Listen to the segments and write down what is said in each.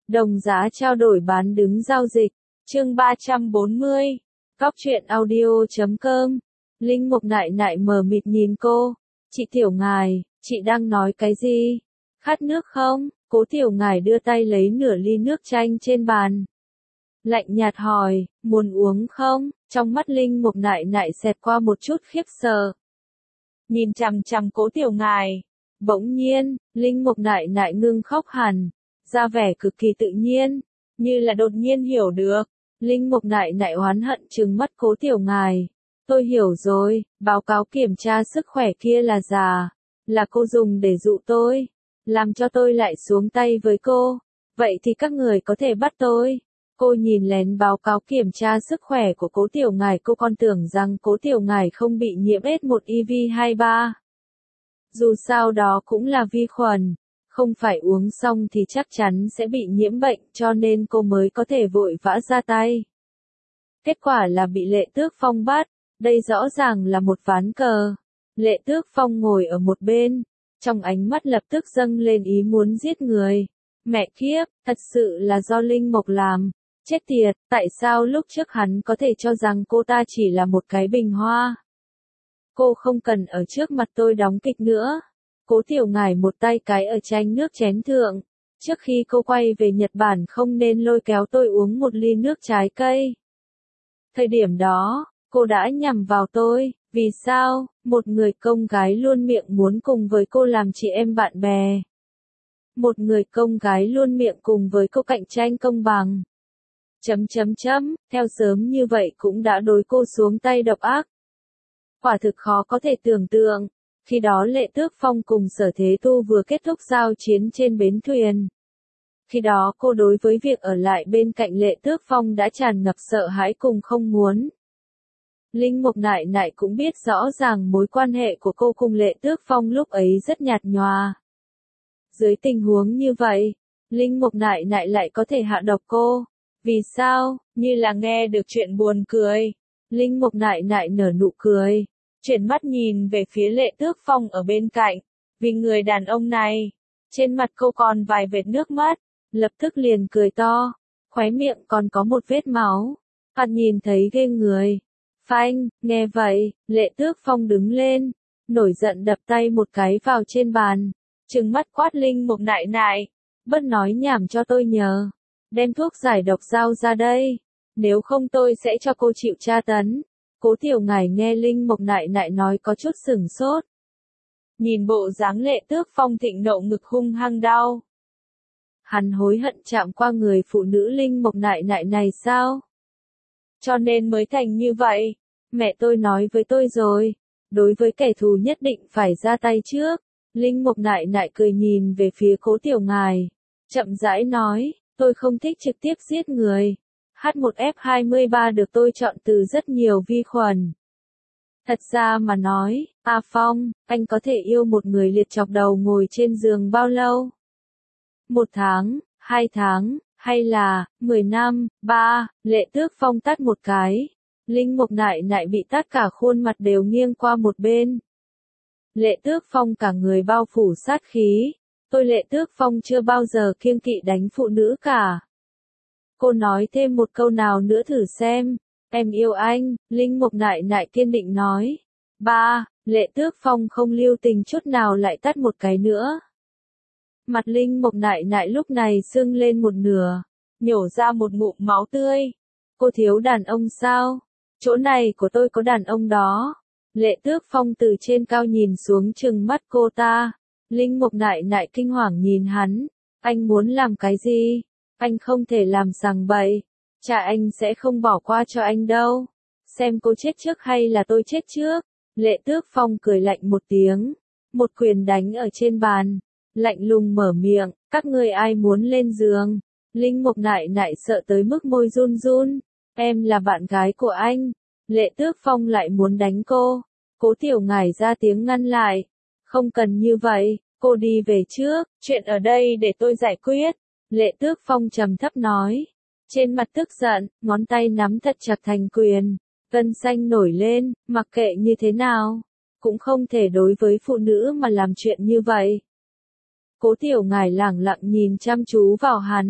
Đồng giá trao đổi bán đứng giao dịch. Chương 340. Cóc truyện audio.com. Linh Mục nại nại mờ mịt nhìn cô. Chị Tiểu Ngài, chị đang nói cái gì? Khát nước không? Cố Tiểu Ngài đưa tay lấy nửa ly nước chanh trên bàn. Lạnh nhạt hỏi, muốn uống không? Trong mắt Linh Mục nại nại xẹt qua một chút khiếp sợ. Nhìn chằm chằm Cố Tiểu Ngài. Bỗng nhiên, Linh Mục nại nại ngưng khóc hẳn, ra vẻ cực kỳ tự nhiên, như là đột nhiên hiểu được. Linh Mục nại nại oán hận trừng mắt Cố Tiểu Ngài. Tôi hiểu rồi, báo cáo kiểm tra sức khỏe kia là giả, là cô dùng để dụ tôi, làm cho tôi lại xuống tay với cô. Vậy thì các người có thể bắt tôi. Cô nhìn lén báo cáo kiểm tra sức khỏe của Cố Tiểu Ngài, cô còn tưởng rằng Cố Tiểu Ngài không bị nhiễm S1EV23. Dù sao đó cũng là vi khuẩn, không phải uống xong thì chắc chắn sẽ bị nhiễm bệnh, cho nên cô mới có thể vội vã ra tay. Kết quả là bị Lệ Tước Phong bắt, đây rõ ràng là một ván cờ. Lệ Tước Phong ngồi ở một bên, trong ánh mắt lập tức dâng lên ý muốn giết người. Mẹ kiếp, thật sự là do Linh Mộc làm. Chết tiệt, tại sao lúc trước hắn có thể cho rằng cô ta chỉ là một cái bình hoa? Cô không cần ở trước mặt tôi đóng kịch nữa. Cố Tiểu Ngài một tay cái ở chanh nước chén thượng. Trước khi cô quay về Nhật Bản không nên lôi kéo tôi uống một ly nước trái cây. Thời điểm đó, cô đã nhằm vào tôi. Vì sao? Một người công gái luôn miệng muốn cùng với cô làm chị em bạn bè. Một người công gái luôn miệng cùng với cô cạnh tranh công bằng. Theo sớm như vậy cũng đã đối cô xuống tay độc ác. Quả thực khó có thể tưởng tượng. Khi đó Lệ Tước Phong cùng Sở Thế Tu vừa kết thúc giao chiến trên bến thuyền. Khi đó cô đối với việc ở lại bên cạnh Lệ Tước Phong đã tràn ngập sợ hãi cùng không muốn. Linh Mục nại nại cũng biết rõ ràng mối quan hệ của cô cùng Lệ Tước Phong lúc ấy rất nhạt nhòa. Dưới tình huống như vậy, Linh Mục nại nại lại có thể hạ độc cô. Vì sao? Như là nghe được chuyện buồn cười. Linh Mục nại nại nở nụ cười, chuyển mắt nhìn về phía Lệ Tước Phong ở bên cạnh. Vì người đàn ông này, trên mặt cô còn vài vệt nước mắt, lập tức liền cười to, khóe miệng còn có một vết máu. Hắn nhìn thấy ghê người. Phanh, nghe vậy, Lệ Tước Phong đứng lên, nổi giận đập tay một cái vào trên bàn, trừng mắt quát Linh Mục nại nại, bớt nói nhảm cho tôi nhờ. Đem thuốc giải độc giao ra đây, nếu không tôi sẽ cho cô chịu tra tấn. Cố Tiểu Ngài nghe Linh Mục nại nại nói có chút sửng sốt. Nhìn bộ dáng Lệ Tước Phong thịnh nộ ngực hung hăng đau. Hắn hối hận chạm qua người phụ nữ Linh Mục nại nại này sao? Cho nên mới thành như vậy. Mẹ tôi nói với tôi rồi, đối với kẻ thù nhất định phải ra tay trước. Linh Mục nại nại cười nhìn về phía Cố Tiểu Ngài, chậm rãi nói, tôi không thích trực tiếp giết người. H1F23 được tôi chọn từ rất nhiều vi khuẩn. Thật ra mà nói, A Phong, anh có thể yêu một người liệt chọc đầu ngồi trên giường bao lâu? 1 tháng, 2 tháng, hay là 10 năm? Lệ Tước Phong tát một cái. Linh Mục nại nại bị tát cả khuôn mặt đều nghiêng qua một bên. Lệ Tước Phong cả người bao phủ sát khí. Tôi Lệ Tước Phong chưa bao giờ kiêng kỵ đánh phụ nữ cả. Cô nói thêm một câu nào nữa thử xem. Em yêu anh, Linh Mục nại nại kiên định nói. Lệ Tước Phong không lưu tình chút nào lại tát một cái nữa. Mặt Linh Mục nại nại lúc này sưng lên một nửa, nhổ ra một ngụm máu tươi. Cô thiếu đàn ông sao? Chỗ này của tôi có đàn ông đó. Lệ Tước Phong từ trên cao nhìn xuống trừng mắt cô ta. Linh Mục nại nại kinh hoàng nhìn hắn. Anh muốn làm cái gì? Anh không thể làm sằng bậy. Cha anh sẽ không bỏ qua cho anh đâu. Xem cô chết trước hay là tôi chết trước. Lệ Tước Phong cười lạnh một tiếng, một quyền đánh ở trên bàn, lạnh lùng mở miệng, các ngươi ai muốn lên giường? Linh Mục nại nại sợ tới mức môi run run. Em là bạn gái của anh. Lệ Tước Phong lại muốn đánh cô. Cố Tiểu Ngài ra tiếng ngăn lại. Không cần như vậy, cô đi về trước, chuyện ở đây để tôi giải quyết. Lệ Tước Phong trầm thấp nói. Trên mặt tức giận, ngón tay nắm thật chặt thành quyền. Gân xanh nổi lên, mặc kệ như thế nào, cũng không thể đối với phụ nữ mà làm chuyện như vậy. Cố Tiểu Ngài lẳng lặng nhìn chăm chú vào hắn,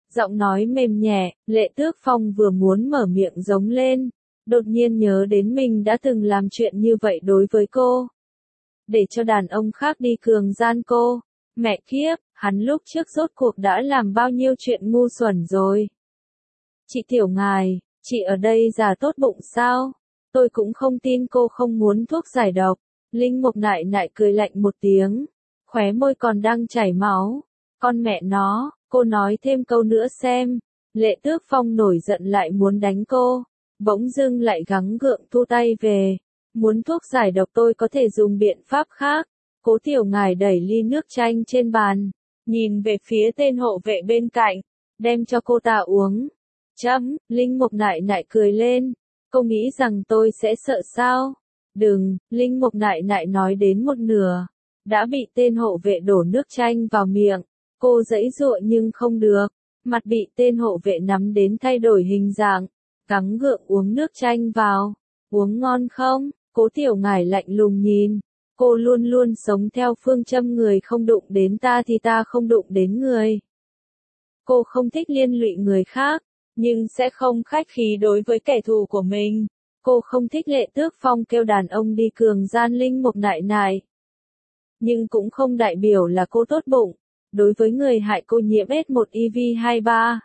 Giọng nói mềm nhẹ, Lệ Tước Phong vừa muốn mở miệng giống lên, đột nhiên nhớ đến mình đã từng làm chuyện như vậy đối với cô. Để cho đàn ông khác đi cường gian cô. Mẹ kiếp, hắn lúc trước rốt cuộc đã làm bao nhiêu chuyện ngu xuẩn rồi. Chị Tiểu Ngài, chị ở đây giả tốt bụng sao? Tôi cũng không tin cô không muốn thuốc giải độc. Linh Mục Nại Nại cười lạnh một tiếng, khóe môi còn đang chảy máu. Con mẹ nó, cô nói thêm câu nữa xem. Lệ Tước Phong nổi giận lại muốn đánh cô, bỗng dưng lại gắng gượng thu tay về. Muốn thuốc giải độc tôi có thể dùng biện pháp khác. Cố Tiểu Ngài đẩy ly nước chanh trên bàn, nhìn về phía tên hộ vệ bên cạnh, đem cho cô ta uống. Linh Mục Nại Nại cười lên, cô nghĩ rằng tôi sẽ sợ sao? Đừng, Linh Mục Nại Nại nói đến một nửa, đã bị tên hộ vệ đổ nước chanh vào miệng. Cô giãy giụa nhưng không được, mặt bị tên hộ vệ nắm đến thay đổi hình dạng, gắng gượng uống nước chanh vào. Uống ngon không? Cố Tiểu Ngài lạnh lùng nhìn. Cô luôn luôn sống theo phương châm người không đụng đến ta thì ta không đụng đến người. Cô không thích liên lụy người khác, nhưng sẽ không khách khí đối với kẻ thù của mình. Cô không thích Lệ Tước Phong kêu đàn ông đi cường gian Linh Mục Nại Nại. Nhưng cũng không đại biểu là cô tốt bụng. Đối với người hại cô nhiễm S1EV23.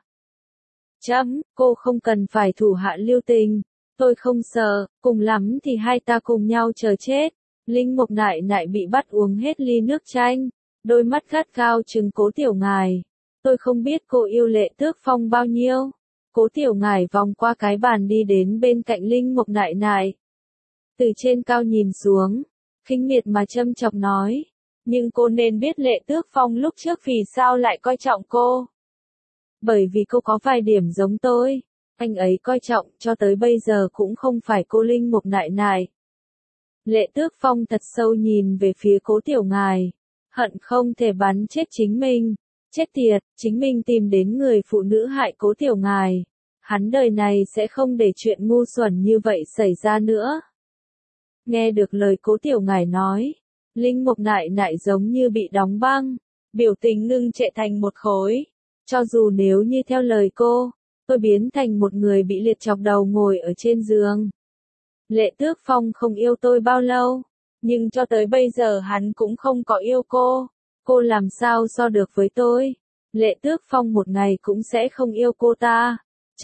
Cô không cần phải thủ hạ lưu tình. Tôi không sợ, cùng lắm thì hai ta cùng nhau chờ chết. Linh Mục Nại Nại bị bắt uống hết ly nước chanh, đôi mắt gắt gao trừng Cố Tiểu Ngài. Tôi không biết cô yêu Lệ Tước Phong bao nhiêu. Cố Tiểu Ngài vòng qua cái bàn đi đến bên cạnh Linh Mục Nại Nại. Từ trên cao nhìn xuống, khinh miệt mà châm chọc nói. Nhưng cô nên biết Lệ Tước Phong lúc trước vì sao lại coi trọng cô. Bởi vì cô có vài điểm giống tôi. Anh ấy coi trọng cho tới bây giờ cũng không phải cô Linh Mục Nại Nại. Lệ Tước Phong thật sâu nhìn về phía Cố Tiểu Ngài, hận không thể bắn chết chính mình. Chết tiệt, chính mình tìm đến người phụ nữ hại Cố Tiểu Ngài. Hắn đời này sẽ không để chuyện ngu xuẩn như vậy xảy ra nữa. Nghe được lời Cố Tiểu Ngài nói, Linh Mục Nại Nại giống như bị đóng băng, biểu tình ngưng trệ thành một khối. Cho dù nếu như theo lời cô, tôi biến thành một người bị liệt chọc đầu ngồi ở trên giường. Lệ Tước Phong không yêu tôi bao lâu, nhưng cho tới bây giờ hắn cũng không có yêu cô. Cô làm sao so được với tôi? Lệ Tước Phong một ngày cũng sẽ không yêu cô ta.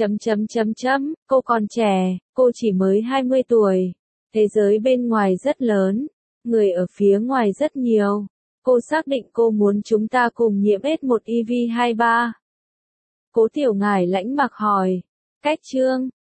Cô còn trẻ, cô chỉ mới 20 tuổi. Thế giới bên ngoài rất lớn, người ở phía ngoài rất nhiều. Cô xác định cô muốn chúng ta cùng nhiễm S1EV23. Cố Tiểu Ngài lãnh mặc hỏi. Cách chương